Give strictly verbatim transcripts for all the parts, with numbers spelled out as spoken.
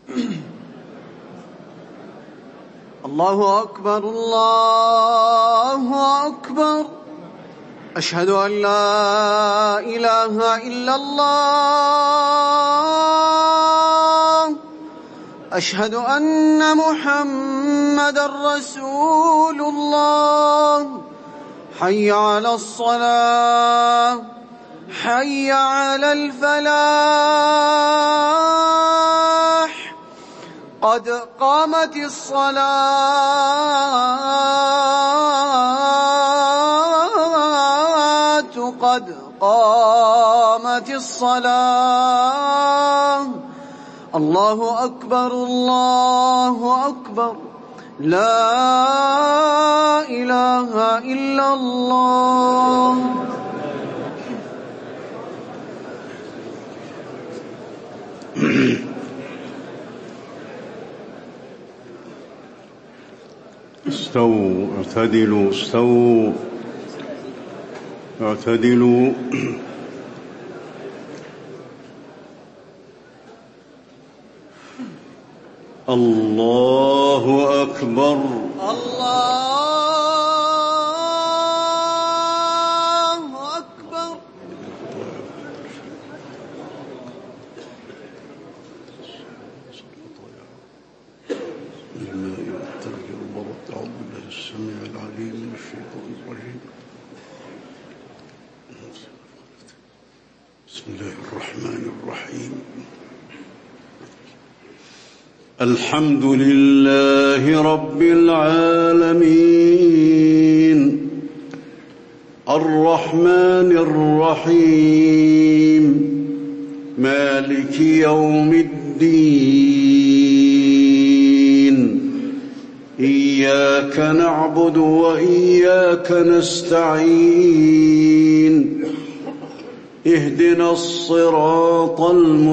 الله أكبر الله أكبر. أشهد أن لا إله إلا الله. أشهد أن محمدًا رسول الله. حي على الصلاة حي على الفلاح. قد قامت الصلاة قد قامت الصلاة. الله أكبر الله أكبر. لا إله إلا الله. استووا اعتدلوا استووا اعتدلوا. الله أكبر الله أكبر. أعوذ بالله السميع العليم من الشيطان الرجيم. بسم الله الرحمن الرحيم. الحمد لله رب العالمين الرحمن الرحيم مالك يوم الدين. إياك نعبد وإياك نستعين. اهدنا الصراط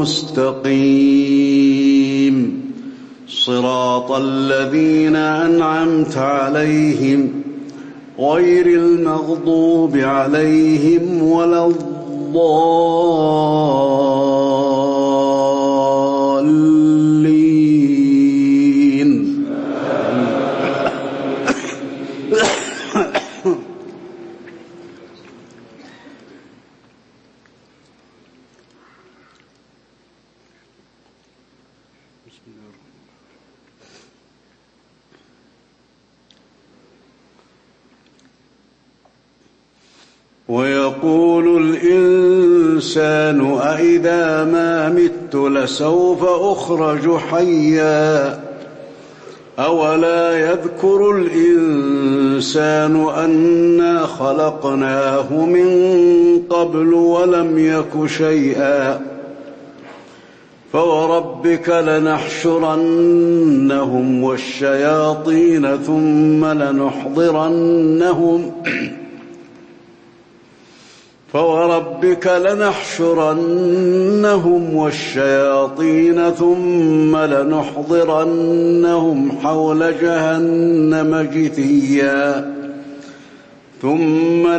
المستقيم صراط الذين أنعمت عليهم غير المغضوب عليهم ولا الضالين. ويقول الإنسان أإذا ما مت لسوف أخرج حيا أولا يذكر الإنسان أنا خلقناه من قبل ولم يك شيئا. فوربك لنحشرنهم والشياطين ثم لنحضرنهم فوربك لنحشرنهم والشياطين ثم لنحضرنهم حول جهنم جثيا ثم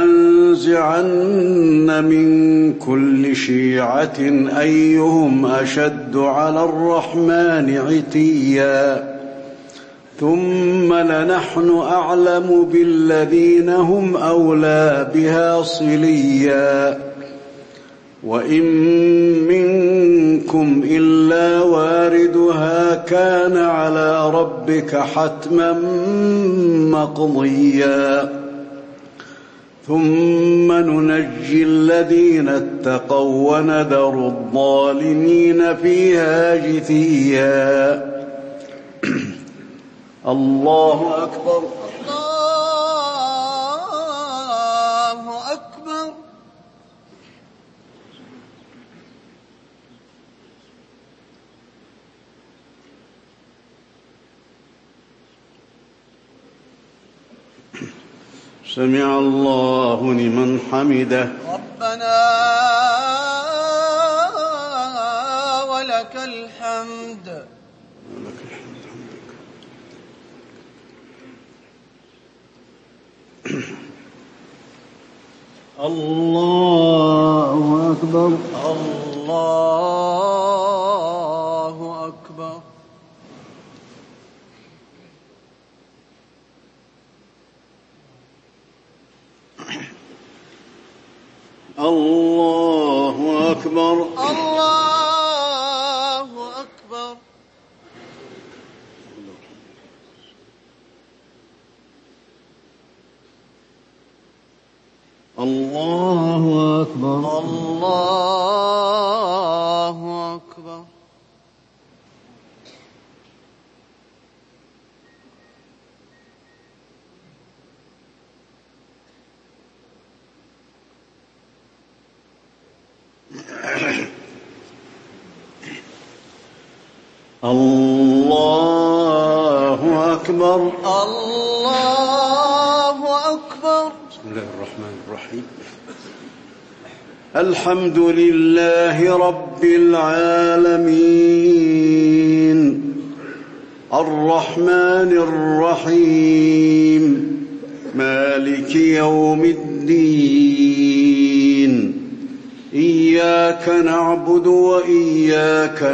لننزعن من كل شيعة أيهم أشد على الرحمن عتيا ثم لنحن أعلم بالذين هم أولى بها صليا وإن منكم إلا واردها كان على ربك حتما مقضيا ثم ننجي الذين اتقوا ونذر الظالمين فيها جثيا. الله أكبر الله أكبر. سمع الله لمن حمده. ربنا ولك الحمد. الله أكبر الله أكبر. الله أكبر. الله أكبر. الله أكبر. الله أكبر. الله أكبر. الله أكبر. بسم الله الرحمن الرحيم. الحمد لله رب العالمين الرحمن الرحيم مالك يوم الدين إياك نعبد وإياك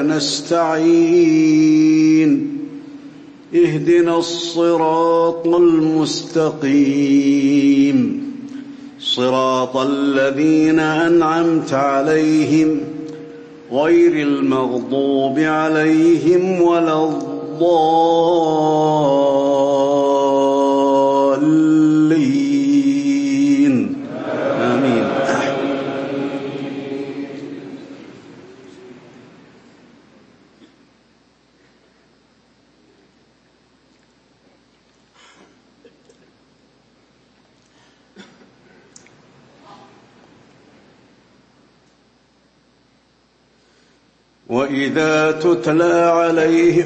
نستعين اهدنا الصراط المستقيم صراط الذين أنعمت عليهم غير المغضوب عليهم ولا الضالين آمين. وإذا تتلى عليهم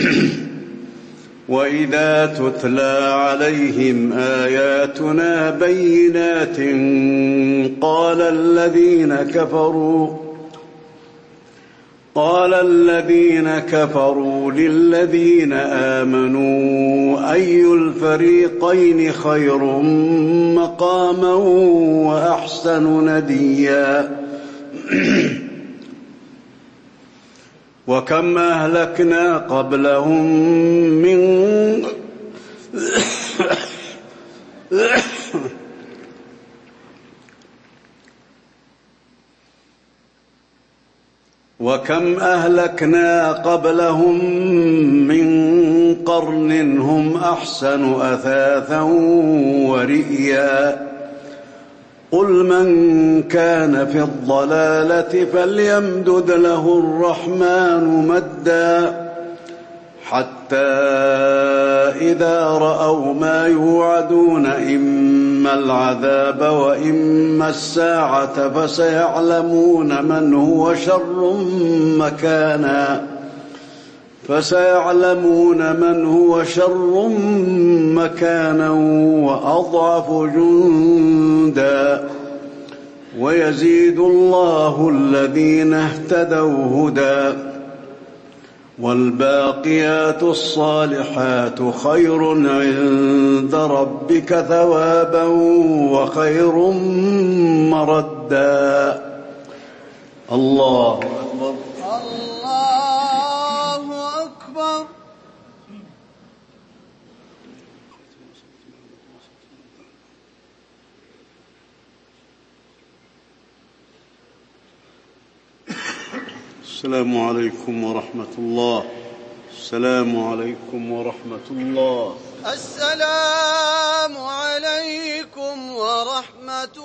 وإذا تتلى عليهم آياتنا بينات قال الذين كفروا قال الذين كفروا للذين آمنوا أي الفريقين خير مقاما وأحسن نديا وكم أهلكنا قبلهم من وكم أهلكنا قبلهم من قرن هم أحسن أثاثا ورئيا قل من كان في الضلالة فليمدد له الرحمن مدا حتى إذا رأوا ما يوعدون إما العذاب وإما الساعة فسيعلمون من هو شر مكانا فسيعلمون من هو شر مكانا وأضعف جندا ويزيد الله الذين اهتدوا هدى والباقيات الصالحات خير عند ربك ثوابا وخير مردا. الله أكبر. الله أكبر. السلام عليكم ورحمة الله. السلام عليكم ورحمة الله. السلام عليكم ورحمة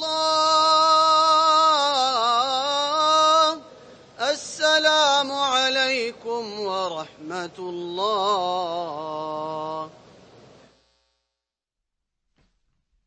الله. السلام عليكم ورحمة الله.